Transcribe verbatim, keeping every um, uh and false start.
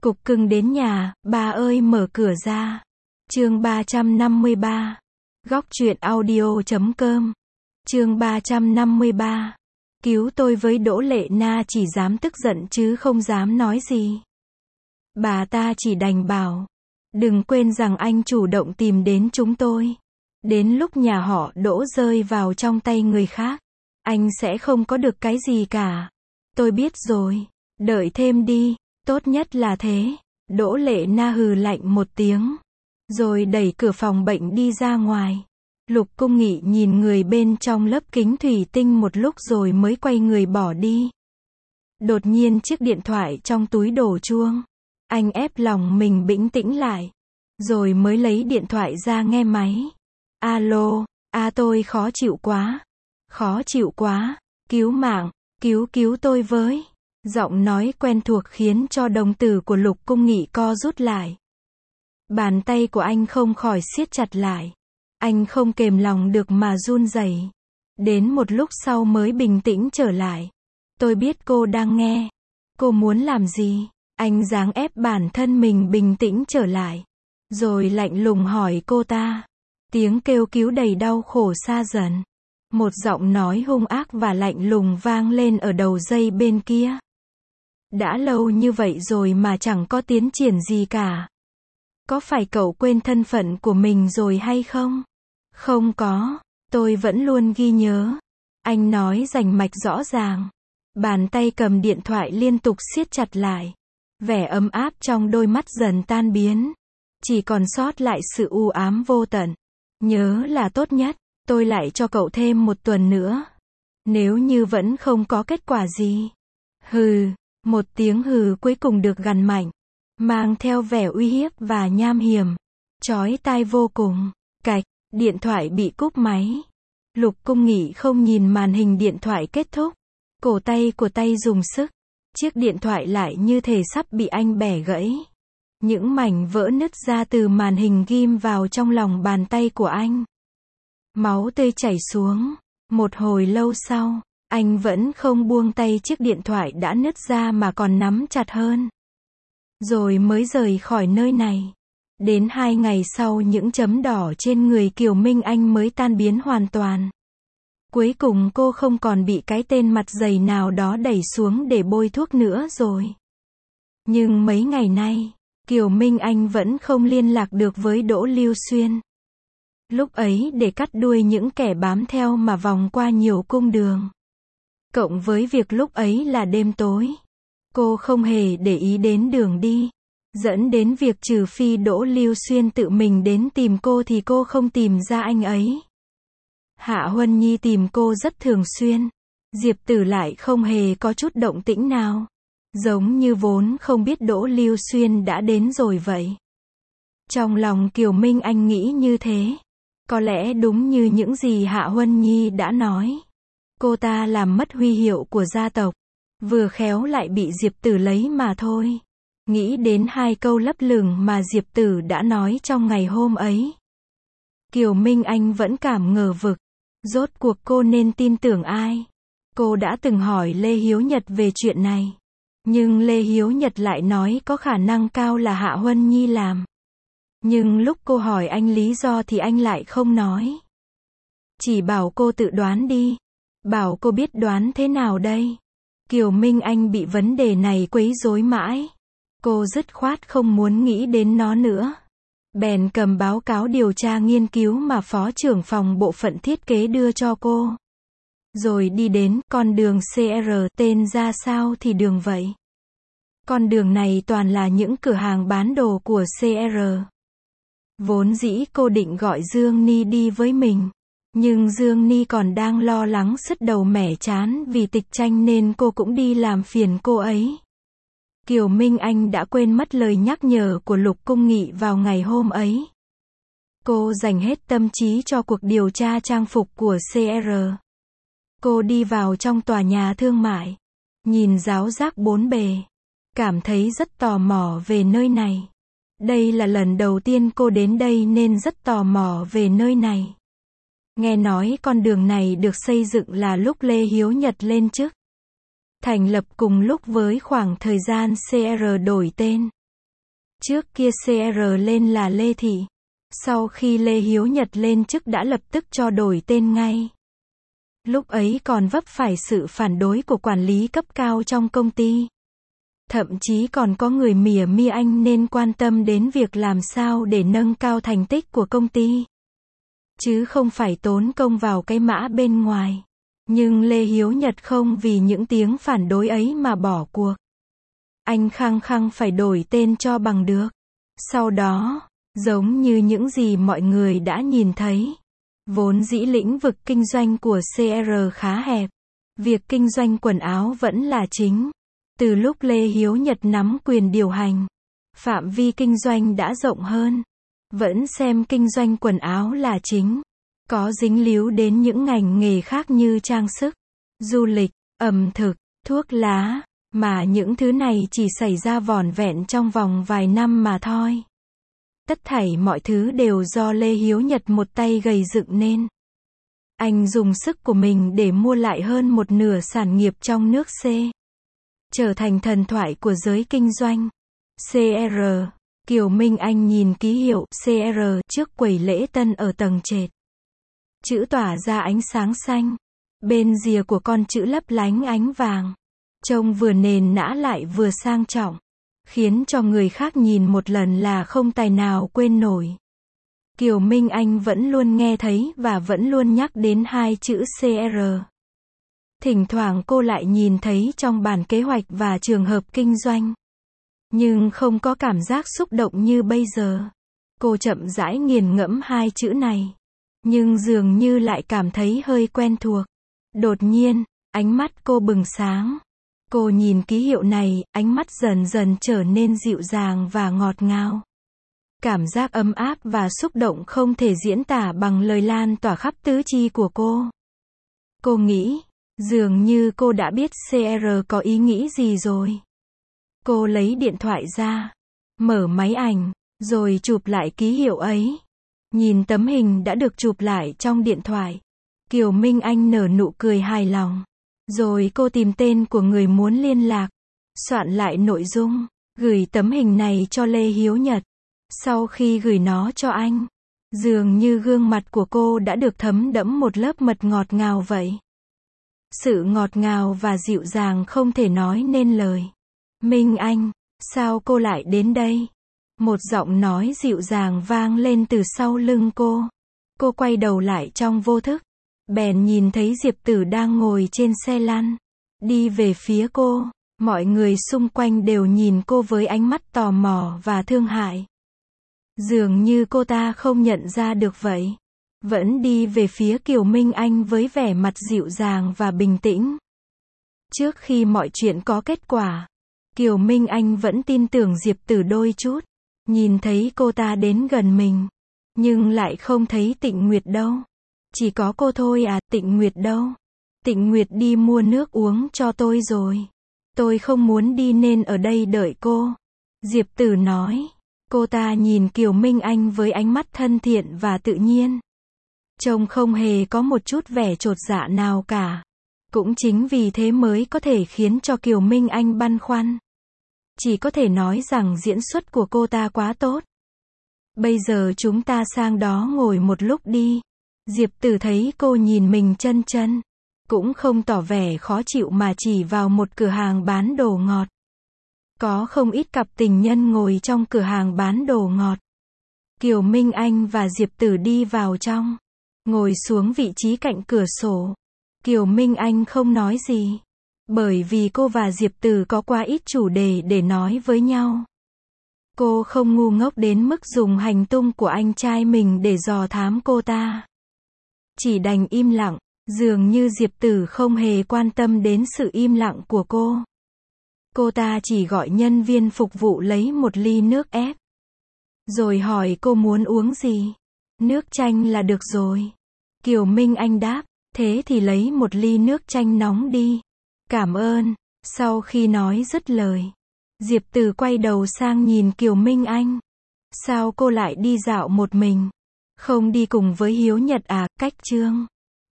Cục cưng đến nhà, bà ơi mở cửa ra. Chương ba trăm năm mươi ba. Góc truyện audio chấm com. Chương ba trăm năm mươi ba. Cứu tôi với. Đỗ Lệ Na chỉ dám tức giận chứ không dám nói gì. Bà ta chỉ đành bảo, đừng quên rằng anh chủ động tìm đến chúng tôi. Đến lúc nhà họ Đỗ rơi vào trong tay người khác, anh sẽ không có được cái gì cả. Tôi biết rồi, đợi thêm đi, tốt nhất là thế. Đỗ Lệ Na hừ lạnh một tiếng, rồi đẩy cửa phòng bệnh đi ra ngoài. Lục Cung Nghị nhìn người bên trong lớp kính thủy tinh một lúc rồi mới quay người bỏ đi. Đột nhiên chiếc điện thoại trong túi đổ chuông. Anh ép lòng mình bình tĩnh lại, rồi mới lấy điện thoại ra nghe máy. Alo, à tôi khó chịu quá. Khó chịu quá, cứu mạng, cứu cứu tôi với. Giọng nói quen thuộc khiến cho đồng tử của Lục Cung Nghị co rút lại. Bàn tay của anh không khỏi siết chặt lại. Anh không kềm lòng được mà run rẩy. Đến một lúc sau mới bình tĩnh trở lại. Tôi biết cô đang nghe. Cô muốn làm gì? Anh giáng ép bản thân mình bình tĩnh trở lại, rồi lạnh lùng hỏi cô ta. Tiếng kêu cứu đầy đau khổ xa dần. Một giọng nói hung ác và lạnh lùng vang lên ở đầu dây bên kia. Đã lâu như vậy rồi mà chẳng có tiến triển gì cả. Có phải cậu quên thân phận của mình rồi hay không? Không có, tôi vẫn luôn ghi nhớ. Anh nói rành mạch rõ ràng. Bàn tay cầm điện thoại liên tục siết chặt lại. Vẻ ấm áp trong đôi mắt dần tan biến. Chỉ còn sót lại sự u ám vô tận. Nhớ là tốt nhất, tôi lại cho cậu thêm một tuần nữa. Nếu như vẫn không có kết quả gì. Hừ, một tiếng hừ cuối cùng được gằn mạnh, mang theo vẻ uy hiếp và nham hiểm. Chói tai vô cùng. Cạch, điện thoại bị cúp máy. Lục Cung Nghị không nhìn màn hình điện thoại kết thúc. Cổ tay của tay dùng sức. Chiếc điện thoại lại như thể sắp bị anh bẻ gãy. Những mảnh vỡ nứt ra từ màn hình ghim vào trong lòng bàn tay của anh. Máu tươi chảy xuống. Một hồi lâu sau, anh vẫn không buông tay chiếc điện thoại đã nứt ra mà còn nắm chặt hơn. Rồi mới rời khỏi nơi này. Đến hai ngày sau những chấm đỏ trên người Kiều Minh Anh mới tan biến hoàn toàn. Cuối cùng cô không còn bị cái tên mặt dày nào đó đẩy xuống để bôi thuốc nữa rồi. Nhưng mấy ngày nay, Kiều Minh Anh vẫn không liên lạc được với Đỗ Lưu Xuyên. Lúc ấy để cắt đuôi những kẻ bám theo mà vòng qua nhiều cung đường. Cộng với việc lúc ấy là đêm tối. Cô không hề để ý đến đường đi. Dẫn đến việc trừ phi Đỗ Lưu Xuyên tự mình đến tìm cô thì cô không tìm ra anh ấy. Hạ Huân Nhi tìm cô rất thường xuyên. Diệp Tử lại không hề có chút động tĩnh nào. Giống như vốn không biết Đỗ Lưu Xuyên đã đến rồi vậy. Trong lòng Kiều Minh Anh nghĩ như thế. Có lẽ đúng như những gì Hạ Huân Nhi đã nói. Cô ta làm mất huy hiệu của gia tộc. Vừa khéo lại bị Diệp Tử lấy mà thôi. Nghĩ đến hai câu lấp lửng mà Diệp Tử đã nói trong ngày hôm ấy. Kiều Minh Anh vẫn cảm ngờ vực. Rốt cuộc cô nên tin tưởng ai? Cô đã từng hỏi Lê Hiếu Nhật về chuyện này. Nhưng Lê Hiếu Nhật lại nói có khả năng cao là Hạ Huân Nhi làm. Nhưng lúc cô hỏi anh lý do thì anh lại không nói. Chỉ bảo cô tự đoán đi. Bảo cô biết đoán thế nào đây? Kiều Minh Anh bị vấn đề này quấy rối mãi. Cô dứt khoát không muốn nghĩ đến nó nữa. Bèn cầm báo cáo điều tra nghiên cứu mà phó trưởng phòng bộ phận thiết kế đưa cho cô. Rồi đi đến con đường xê rờ, tên ra sao thì đường vậy. Con đường này toàn là những cửa hàng bán đồ của xê rờ. Vốn dĩ cô định gọi Dương Ni đi với mình. Nhưng Dương Ni còn đang lo lắng sứt đầu mẻ chán vì tịch tranh nên cô cũng đi làm phiền cô ấy. Kiều Minh Anh đã quên mất lời nhắc nhở của Lục Cung Nghị vào ngày hôm ấy. Cô dành hết tâm trí cho cuộc điều tra trang phục của xê rờ. Cô đi vào trong tòa nhà thương mại. Nhìn ráo rác bốn bề. Cảm thấy rất tò mò về nơi này. Đây là lần đầu tiên cô đến đây nên rất tò mò về nơi này. Nghe nói con đường này được xây dựng là lúc Lê Hiếu Nhật lên chức. Thành lập cùng lúc với khoảng thời gian xê rờ đổi tên. Trước kia xê e rờ lên là Lê Thị. Sau khi Lê Hiếu Nhật lên chức đã lập tức cho đổi tên ngay. Lúc ấy còn vấp phải sự phản đối của quản lý cấp cao trong công ty. Thậm chí còn có người mỉa mai anh nên quan tâm đến việc làm sao để nâng cao thành tích của công ty. Chứ không phải tốn công vào cái mã bên ngoài. Nhưng Lê Hiếu Nhật không vì những tiếng phản đối ấy mà bỏ cuộc. Anh khăng khăng phải đổi tên cho bằng được. Sau đó, giống như những gì mọi người đã nhìn thấy, vốn dĩ lĩnh vực kinh doanh của xê e rờ khá hẹp. Việc kinh doanh quần áo vẫn là chính. Từ lúc Lê Hiếu Nhật nắm quyền điều hành, phạm vi kinh doanh đã rộng hơn. Vẫn xem kinh doanh quần áo là chính. Có dính líu đến những ngành nghề khác như trang sức, du lịch, ẩm thực, thuốc lá, mà những thứ này chỉ xảy ra vỏn vẹn trong vòng vài năm mà thôi. Tất thảy mọi thứ đều do Lê Hiếu Nhật một tay gầy dựng nên. Anh dùng sức của mình để mua lại hơn một nửa sản nghiệp trong nước C. Trở thành thần thoại của giới kinh doanh. xê e rờ. Kiều Minh Anh nhìn ký hiệu xê e rờ trước quầy lễ tân ở tầng trệt. Chữ tỏa ra ánh sáng xanh. Bên rìa của con chữ lấp lánh ánh vàng. Trông vừa nền nã lại vừa sang trọng. Khiến cho người khác nhìn một lần là không tài nào quên nổi. Kiều Minh Anh vẫn luôn nghe thấy và vẫn luôn nhắc đến hai chữ xê e rờ. Thỉnh thoảng cô lại nhìn thấy trong bản kế hoạch và trường hợp kinh doanh. Nhưng không có cảm giác xúc động như bây giờ. Cô chậm rãi nghiền ngẫm hai chữ này. Nhưng dường như lại cảm thấy hơi quen thuộc. Đột nhiên, ánh mắt cô bừng sáng. Cô nhìn ký hiệu này, ánh mắt dần dần trở nên dịu dàng và ngọt ngào. Cảm giác ấm áp và xúc động không thể diễn tả bằng lời lan tỏa khắp tứ chi của cô. Cô nghĩ, dường như cô đã biết xê e rờ có ý nghĩ gì rồi. Cô lấy điện thoại ra, mở máy ảnh, rồi chụp lại ký hiệu ấy. Nhìn tấm hình đã được chụp lại trong điện thoại, Kiều Minh Anh nở nụ cười hài lòng. Rồi cô tìm tên của người muốn liên lạc, soạn lại nội dung, gửi tấm hình này cho Lê Hiếu Nhật. Sau khi gửi nó cho anh, dường như gương mặt của cô đã được thấm đẫm một lớp mật ngọt ngào vậy. Sự ngọt ngào và dịu dàng không thể nói nên lời. Minh Anh, sao cô lại đến đây? Một giọng nói dịu dàng vang lên từ sau lưng cô. Cô quay đầu lại trong vô thức. Bèn nhìn thấy Diệp Tử đang ngồi trên xe lăn. Đi về phía cô. Mọi người xung quanh đều nhìn cô với ánh mắt tò mò và thương hại. Dường như cô ta không nhận ra được vậy. Vẫn đi về phía Kiều Minh Anh với vẻ mặt dịu dàng và bình tĩnh. Trước khi mọi chuyện có kết quả, Kiều Minh Anh vẫn tin tưởng Diệp Tử đôi chút. Nhìn thấy cô ta đến gần mình. Nhưng lại không thấy Tịnh Nguyệt đâu. Chỉ có cô thôi à, Tịnh Nguyệt đâu? Tịnh Nguyệt đi mua nước uống cho tôi rồi. Tôi không muốn đi nên ở đây đợi cô. Diệp Tử nói. Cô ta nhìn Kiều Minh Anh với ánh mắt thân thiện và tự nhiên. Trông không hề có một chút vẻ chột dạ nào cả. Cũng chính vì thế mới có thể khiến cho Kiều Minh Anh băn khoăn. Chỉ có thể nói rằng diễn xuất của cô ta quá tốt. Bây giờ chúng ta sang đó ngồi một lúc đi. Diệp Tử thấy cô nhìn mình chân chân. Cũng không tỏ vẻ khó chịu mà chỉ vào một cửa hàng bán đồ ngọt. Có không ít cặp tình nhân ngồi trong cửa hàng bán đồ ngọt. Kiều Minh Anh và Diệp Tử đi vào trong. Ngồi xuống vị trí cạnh cửa sổ. Kiều Minh Anh không nói gì. Bởi vì cô và Diệp Tử có quá ít chủ đề để nói với nhau. Cô không ngu ngốc đến mức dùng hành tung của anh trai mình để dò thám cô ta. Chỉ đành im lặng, dường như Diệp Tử không hề quan tâm đến sự im lặng của cô. Cô ta chỉ gọi nhân viên phục vụ lấy một ly nước ép. Rồi hỏi cô muốn uống gì. Nước chanh là được rồi. Kiều Minh Anh đáp, thế thì lấy một ly nước chanh nóng đi. Cảm ơn. Sau khi nói dứt lời, Diệp Tử quay đầu sang nhìn Kiều Minh Anh. Sao cô lại đi dạo một mình? Không đi cùng với Hiếu Nhật à? Cách Trương